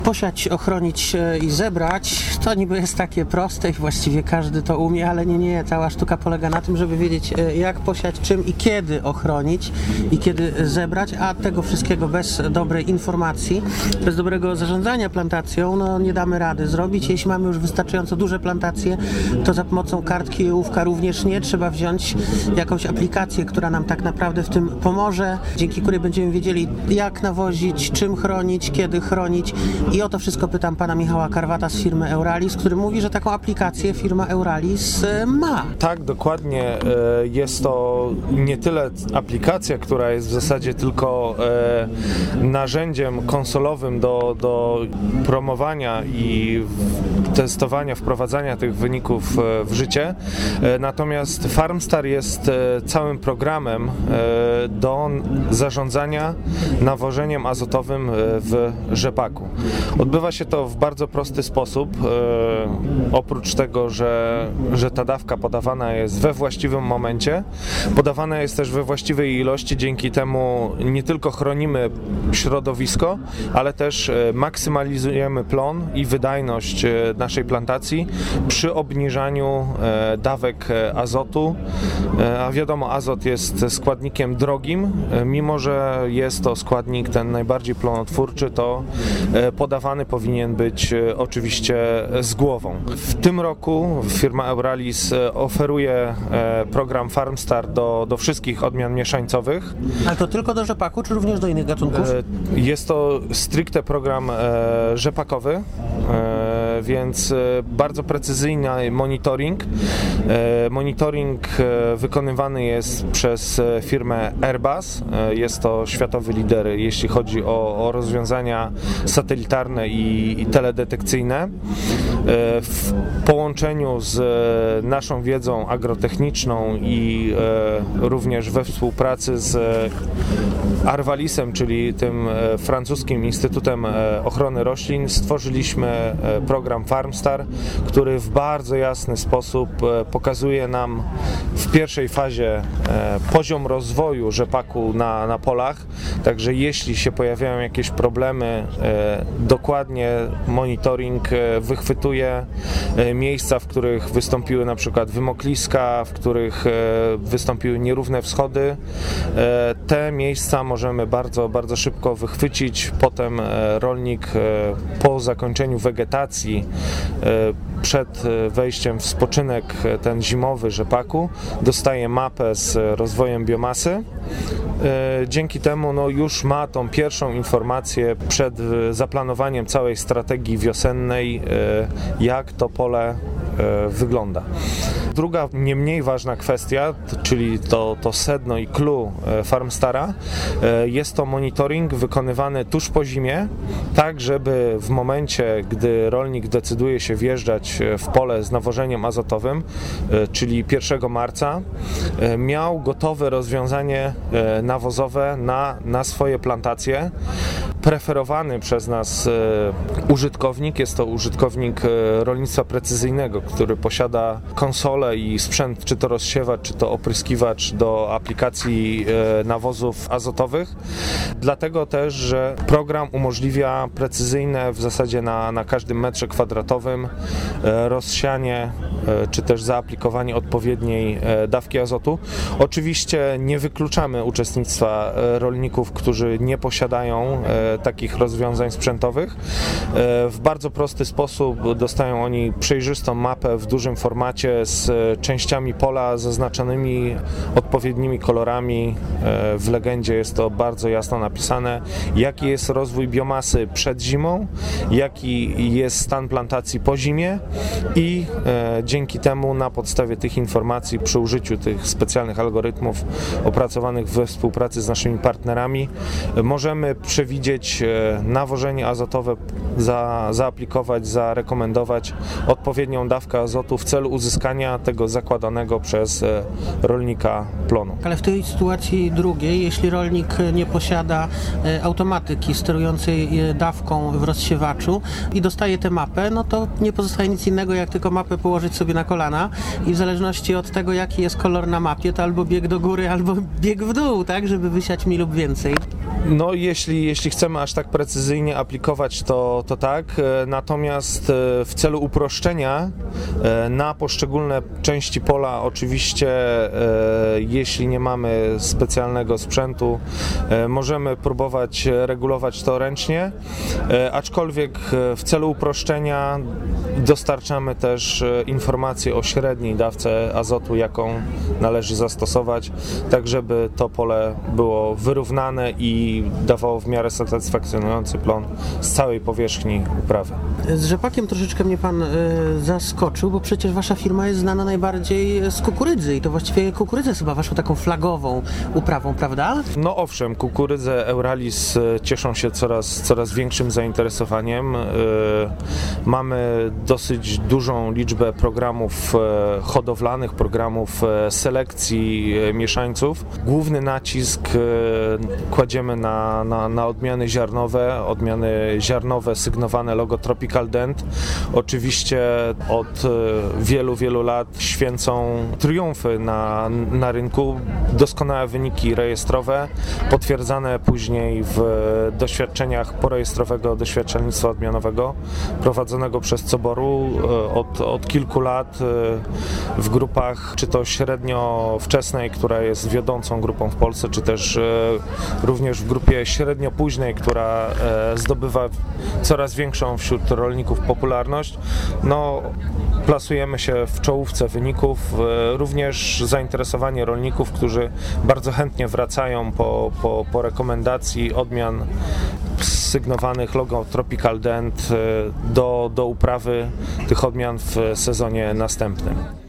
Posiać, ochronić i zebrać, to niby jest takie proste i właściwie każdy to umie, ale nie. Cała sztuka polega na tym, żeby wiedzieć, jak posiać, czym i kiedy ochronić i kiedy zebrać, a tego wszystkiego bez dobrej informacji, bez dobrego zarządzania plantacją, nie damy rady zrobić. Jeśli mamy już wystarczająco duże plantacje, to za pomocą kartki i ołówka również nie. Trzeba wziąć jakąś aplikację, która nam tak naprawdę w tym pomoże, dzięki której będziemy wiedzieli, jak nawozić, czym chronić, kiedy chronić. I o to wszystko pytam pana Michała Karwata z firmy Euralis, który mówi, że taką aplikację firma Euralis ma. Tak, dokładnie. Jest to nie tyle aplikacja, która jest w zasadzie tylko narzędziem konsolowym do promowania i testowania, wprowadzania tych wyników w życie. Natomiast FarmStar jest całym programem do zarządzania nawożeniem azotowym w rzepaku. Odbywa się to w bardzo prosty sposób. Oprócz tego, że ta dawka podawana jest we właściwym momencie, podawana jest też we właściwej ilości, dzięki temu nie tylko chronimy środowisko, ale też maksymalizujemy plon i wydajność naszej plantacji przy obniżaniu dawek azotu. A wiadomo, azot jest składnikiem drogim, mimo że jest to składnik ten najbardziej plonotwórczy, to podawany powinien być oczywiście z głową. W tym roku firma Euralis oferuje program FarmStar do wszystkich odmian mieszańcowych. Ale to tylko do rzepaku, czy również do innych gatunków? Jest to stricte program rzepakowy, więc bardzo precyzyjny monitoring. Monitoring wykonywany jest przez firmę Airbus. Jest to światowy lider, jeśli chodzi o rozwiązania satelitarne i teledetekcyjne. W połączeniu z naszą wiedzą agrotechniczną i również we współpracy z Arvalisem, czyli tym francuskim Instytutem Ochrony Roślin, stworzyliśmy program FarmStar, który w bardzo jasny sposób pokazuje nam w pierwszej fazie poziom rozwoju rzepaku na polach, także jeśli się pojawiają jakieś problemy, dokładnie monitoring wychwytuje miejsca, w których wystąpiły na przykład wymokliska, w których wystąpiły nierówne wschody. Te miejsca możemy bardzo, bardzo szybko wychwycić. Potem rolnik po zakończeniu wegetacji, przed wejściem w spoczynek ten zimowy rzepaku, dostaje mapę z rozwojem biomasy. Dzięki temu już ma tą pierwszą informację przed zaplanowaniem całej strategii wiosennej, jak to pole wygląda. Druga, nie mniej ważna kwestia, czyli to sedno i clue FarmStara, jest to monitoring wykonywany tuż po zimie, tak żeby w momencie, gdy rolnik decyduje się wjeżdżać w pole z nawożeniem azotowym, czyli 1 marca, miał gotowe rozwiązanie nawozowe na swoje plantacje. Preferowany przez nas użytkownik jest to użytkownik rolnictwa precyzyjnego, który posiada konsolę i sprzęt, czy to rozsiewacz, czy to opryskiwacz do aplikacji nawozów azotowych. Dlatego też, że program umożliwia precyzyjne w zasadzie na każdym metrze kwadratowym rozsianie, czy też zaaplikowanie odpowiedniej dawki azotu. Oczywiście nie wykluczamy uczestnictwa rolników, którzy nie posiadają takich rozwiązań sprzętowych. W bardzo prosty sposób dostają oni przejrzystą mapę w dużym formacie z częściami pola zaznaczonymi odpowiednimi kolorami. W legendzie jest to bardzo jasno napisane, jaki jest rozwój biomasy przed zimą, jaki jest stan plantacji po zimie i dzięki temu na podstawie tych informacji, przy użyciu tych specjalnych algorytmów opracowanych we współpracy z naszymi partnerami, możemy przewidzieć nawożenie azotowe, zaaplikować, zarekomendować odpowiednią dawkę azotu w celu uzyskania tego zakładanego przez rolnika plonu. Ale w tej sytuacji drugiej, jeśli rolnik nie posiada automatyki sterującej dawką w rozsiewaczu i dostaje tę mapę, no to nie pozostaje nic innego, jak tylko mapę położyć sobie na kolana i w zależności od tego, jaki jest kolor na mapie, to albo bieg do góry, albo bieg w dół, tak, żeby wysiać mniej lub więcej. No jeśli chcemy aż tak precyzyjnie aplikować, to tak, natomiast w celu uproszczenia na poszczególne części pola oczywiście, jeśli nie mamy specjalnego sprzętu, możemy próbować regulować to ręcznie, aczkolwiek w celu uproszczenia dostarczamy też informacje o średniej dawce azotu, jaką należy zastosować, tak żeby to pole było wyrównane i dawało w miarę satysfakcjonujący plon z całej powierzchni uprawy. Z rzepakiem troszeczkę mnie pan zaskoczył, bo przecież wasza firma jest znana najbardziej z kukurydzy i to właściwie kukurydza jest chyba waszą taką flagową uprawą, prawda? No owszem, kukurydze Euralis cieszą się coraz większym zainteresowaniem. Mamy dosyć dużą liczbę programów hodowlanych, programów selekcji mieszańców. Główny nacisk kładziemy na odmiany ziarnowe sygnowane logo Tropical Dent. Oczywiście od wielu lat święcą triumfy na rynku, doskonałe wyniki rejestrowe, potwierdzane później w doświadczeniach porejestrowego doświadczalnictwa odmianowego prowadzonego przez Coboru od kilku lat w grupach, czy to średnio wczesnej, która jest wiodącą grupą w Polsce, czy też również w grupie średnio późnej, która zdobywa coraz większą wśród rolników popularność. No, plasujemy się w czołówce wyników, również zainteresowanie rolników, którzy bardzo chętnie wracają po rekomendacji odmian sygnowanych logo Tropical Dent do uprawy tych odmian w sezonie następnym.